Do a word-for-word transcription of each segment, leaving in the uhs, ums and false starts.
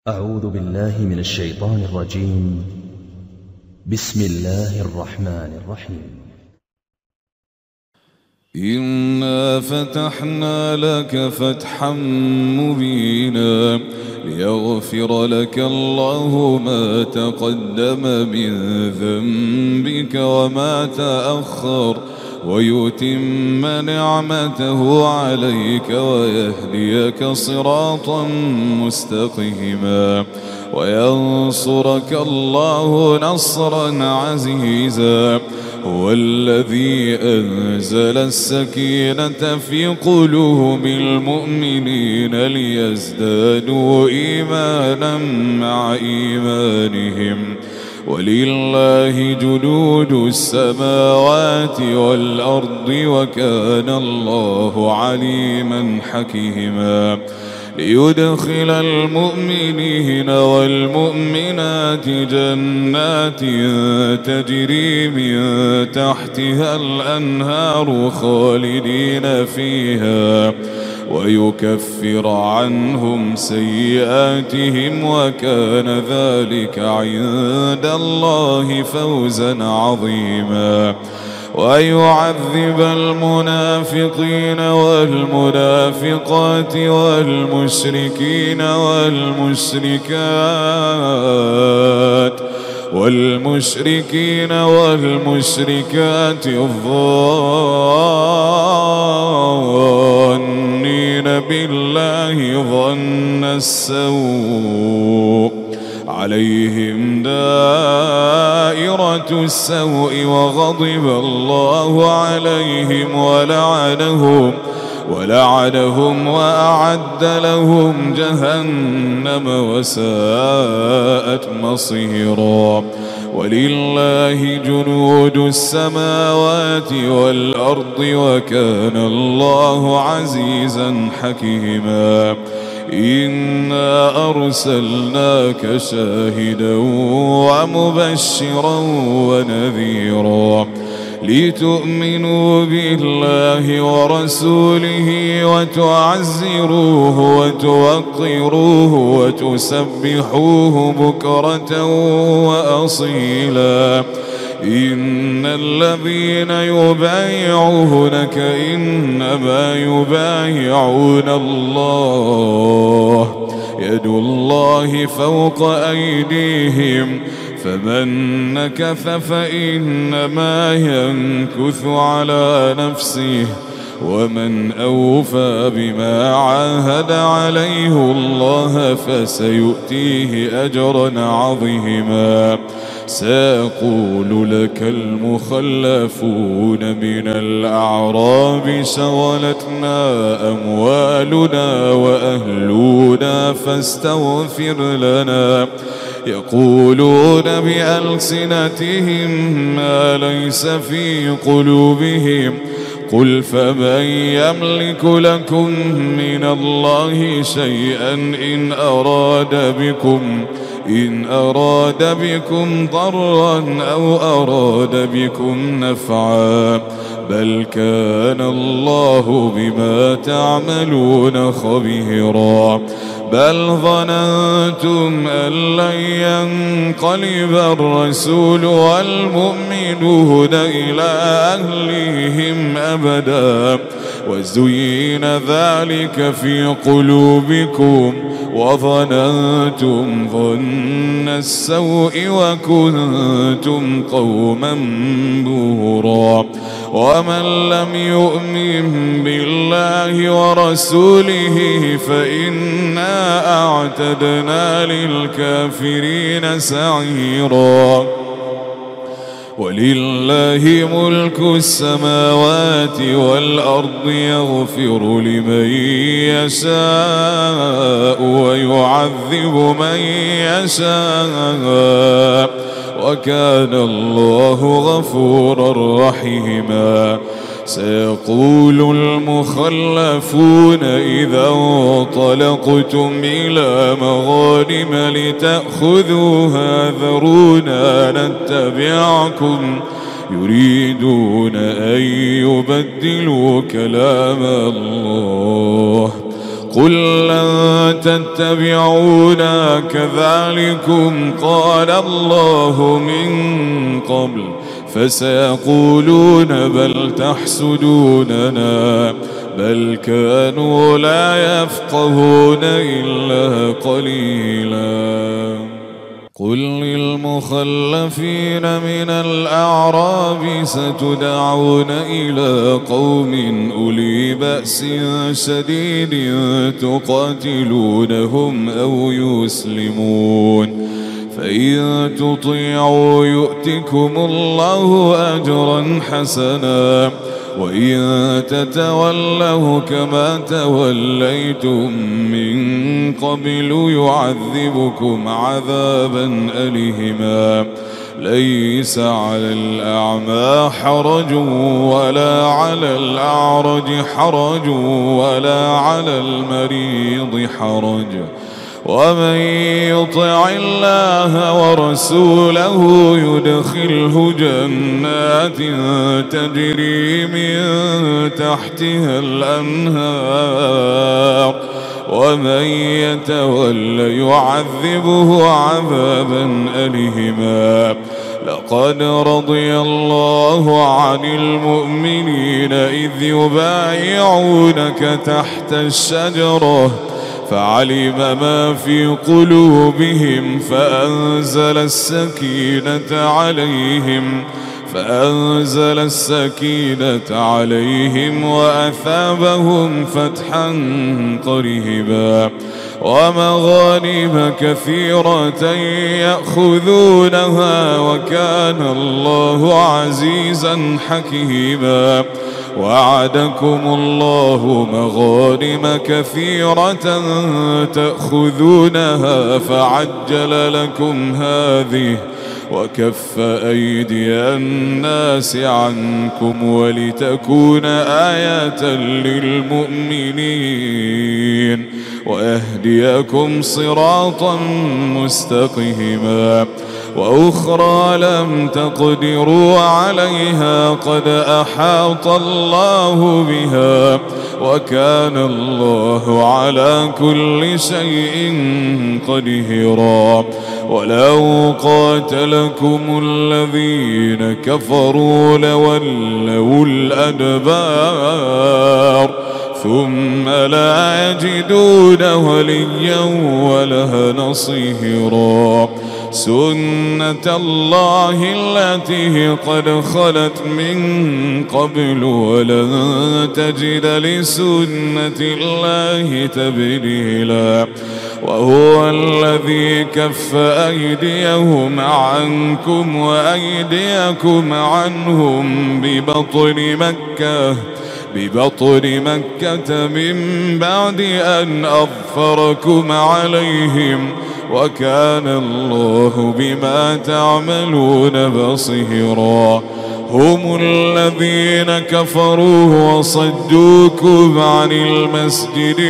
أعوذ بالله من الشيطان الرجيم. بسم الله الرحمن الرحيم. إنا فتحنا لك فتحا مبينا ليغفر لك الله ما تقدم من ذنبك وما تأخر ويتم نعمته عليك ويهديك صراطا مستقيما وينصرك الله نصرا عزيزا. هو الذي أنزل السكينة في قلوب المؤمنين ليزدادوا إيمانا مع إيمانهم ولله جنود السماوات والأرض وكان الله عليما حكيما. ليدخل المؤمنين والمؤمنات جنات تجري من تحتها الأنهار خالدين فيها ويكفر عنهم سيئاتهم وكان ذلك عند الله فوزا عظيما. ويعذب المنافقين والمنافقات والمشركين والمشركات والمشركين والمشركات الظانين بالله ظن السوء عليهم دائرة السوء وغضب الله عليهم ولعنهم ولعنهم وأعد لهم جهنم وساءت مصيرا. ولله جنود السماوات والأرض وكان الله عزيزا حكيما. إنا أرسلناك شاهدا ومبشرا ونذيرا لتؤمنوا بالله ورسوله وتعزروه وتوقروه وتسبحوه بكرة وأصيلا. إن الذين يبايعونك إنما يبايعون الله يد الله فوق أيديهم فمن نكث فإنما ينكث على نفسه ومن أوفى بما عاهد عليه الله فسيؤتيه أجرا عظيما. سيقول لك المخلفون من الأعراب شغلتنا أموالنا وأهلنا فاستغفر لنا يقولون بألسنتهم ما ليس في قلوبهم قل فمن يملك لكم من الله شيئا إن أراد بكم إن أراد بكم ضرا أو أراد بكم نفعا بل كان الله بما تعملون خبيرا. بل ظننتم أن لن ينقلب الرسول والمؤمنون إلى أهليهم أبدا وزين ذلك في قلوبكم وظننتم ظن السوء وكنتم قوما بورا. ومن لم يؤمن بالله ورسوله فإنا أعتدنا للكافرين سعيرا. ولله ملك السماوات والأرض يغفر لمن يشاء ويعذب من يشاء وكان الله غفورا رحيما. سيقول المخلفون إذا انطلقتم إلى مغانم لتأخذوها ذرونا نتبعكم يريدون أن يبدلوا كلام الله قل لن تتبعونا كذلكم قال الله من قبل فسيقولون بل تحسدوننا بل كانوا لا يفقهون إلا قليلا. قل للمخلفين من الأعراب ستدعون إلى قوم أولي بأس شديد تقاتلونهم أو يسلمون فإن تطيعوا يؤتكم الله أجرا حسنا وإن تتولوا كما توليتم من قبل يعذبكم عذابا أليما. ليس على الأعمى حرج ولا على الأعرج حرج ولا على المريض حرج ومن يطع الله ورسوله يدخله جنات تجري من تحتها الأنهار ومن يتول يعذبه عذابا أليما. لقد رضي الله عن المؤمنين إذ يبايعونك تحت الشجرة فعلم ما في قلوبهم فأنزل السكينة عليهم فأنزل السكينة عليهم وأثابهم فتحا قريبا ومغانم كثيرة يأخذونها وكان الله عزيزا حكيما. وعدكم الله مغانم كثيرة تأخذونها فعجل لكم هذه وكف أيدي الناس عنكم ولتكون آية للمؤمنين ويهديكم صراطا مستقيما. وأخرى لم تقدروا عليها قد أحاط الله بها وكان الله على كل شيء قديرا. ولو قاتلكم الذين كفروا لولوا الأدبار ثم لا يجدون وليا ولا نصيرا. سنة الله التي قد خلت من قبل ولن تجد لسنة الله تبديلا. وهو الذي كف أيديهم عنكم وأيديكم عنهم ببطن مكة ببطن مكة من بعد أن أظفركم عليهم وكان الله بما تعملون بصيرا. هم الذين كفروا وصدوكم عن المسجد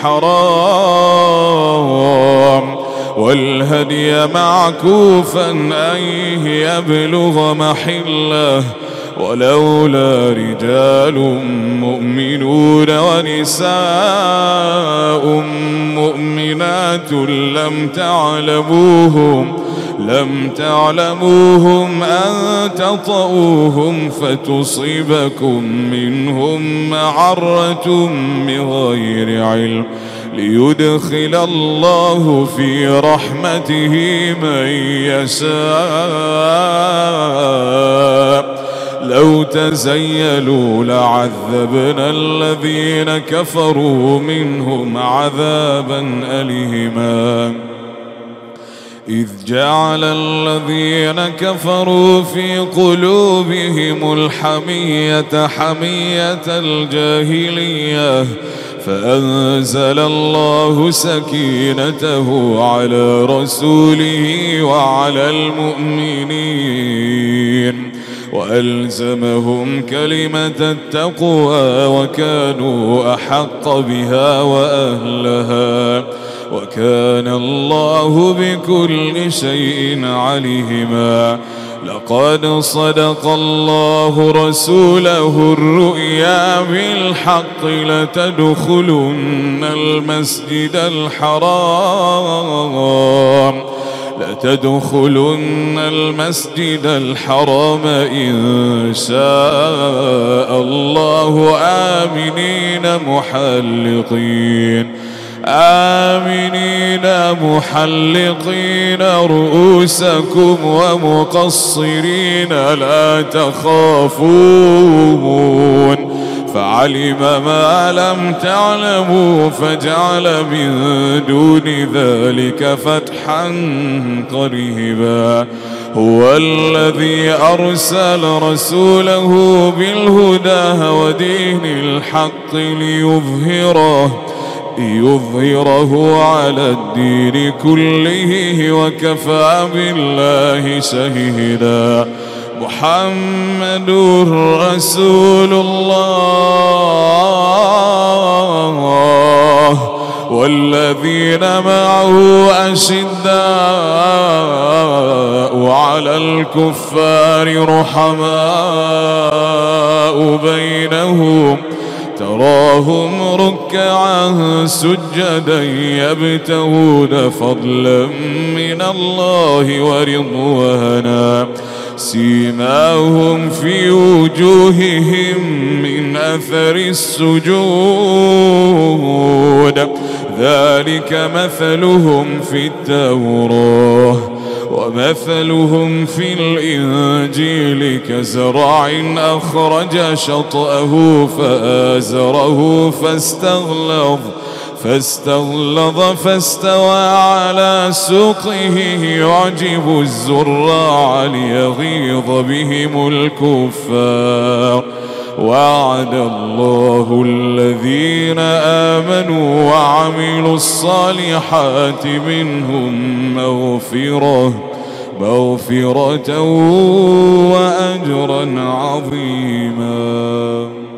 الحرام والهدي معكوفا أن يبلغ محله ولولا رجال مؤمنون ونساء مؤمنات لم تعلموهم لم تعلموهم أن تطؤوهم فتصيبكم منهم معرة بغير علم ليدخل الله في رحمته من يشاء. لو تزيلوا لعذبنا الذين كفروا منهم عذابا أليما. إذ جعل الذين كفروا في قلوبهم الحمية حمية الجاهلية فأنزل الله سكينته على رسوله وعلى المؤمنين وألزمهم كلمة التقوى وكانوا أحق بها وأهلها وكان الله بكل شيء عليما. لقد صدق الله رسوله الرؤيا بالحق لتدخلن المسجد الحرام لتدخلن المسجد الحرام إن شاء الله آمنين محلقين آمنين محلقين رؤوسكم ومقصرين لا تخافون فعلم ما لم تعلموا فجعل من دون ذلك فتحا قريبا هو الذي أرسل رسوله بالهدى ودين الحق ليظهره ليظهره على الدين كله وكفى بالله شهيدا محمد رسول الله والذين معه أشداء على الكفار رحماء بينهم تراهم ركعا سجدا يبتغون فضلا من الله ورضوانا سيماهم في وجوههم من أثر السجود ذلك مثلهم في التوراة ومثلهم في الإنجيل كزرع أخرج شطأه فآزره فاستغلظ فاستغلظ فاستوى على سوقه يعجب الزراع ليغيظ بهم الكفار وعد الله الذين آمنوا وعملوا الصالحات منهم مغفرة مغفرة وأجرا عظيما.